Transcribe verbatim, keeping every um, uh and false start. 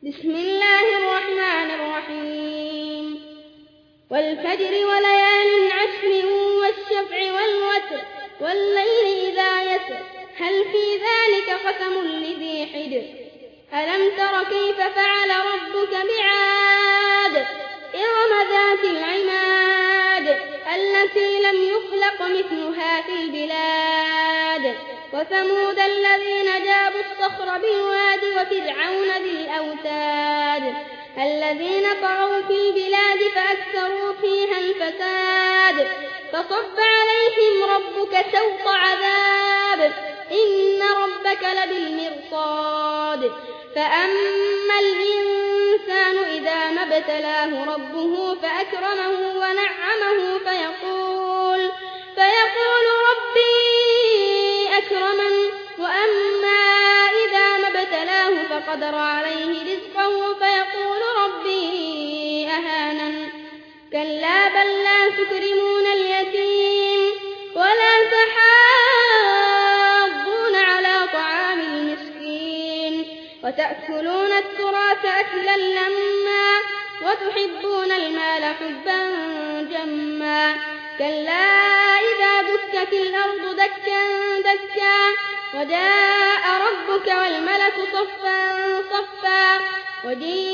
بسم الله الرحمن الرحيم والفجر وليال عشر والشفع والوتر والليل إذا يسر هل في ذلك قسم لذي حجر ألم تر كيف فعل ربك بعاد إرم ذات العماد التي لم يخلق مثلها في البلاد وثمود الذين جابوا الصخر بالواد وفرعون ذي الأوتاد الذين طغوا في البلاد فأكثروا فيها الفساد فصب عليهم ربك سوط عذاب إن ربك لبالمرصاد فأما الإنسان إذا ما ابتلاه ربه فأكرمه ونعمه فيقول, فيقول ربي أكرمن وأما إذا ما ابتلاه فقدر عليه رزقه فيقول ربي أهانن كلا بل لا تكرمون اليتيم ولا تحاضون على طعام المسكين وتأكلون التراث أكلا لما وتحبون المال حبا جما كلا إذا دكت الأرض دكا دكا وجاء ربك والملك صفا صفا وجيء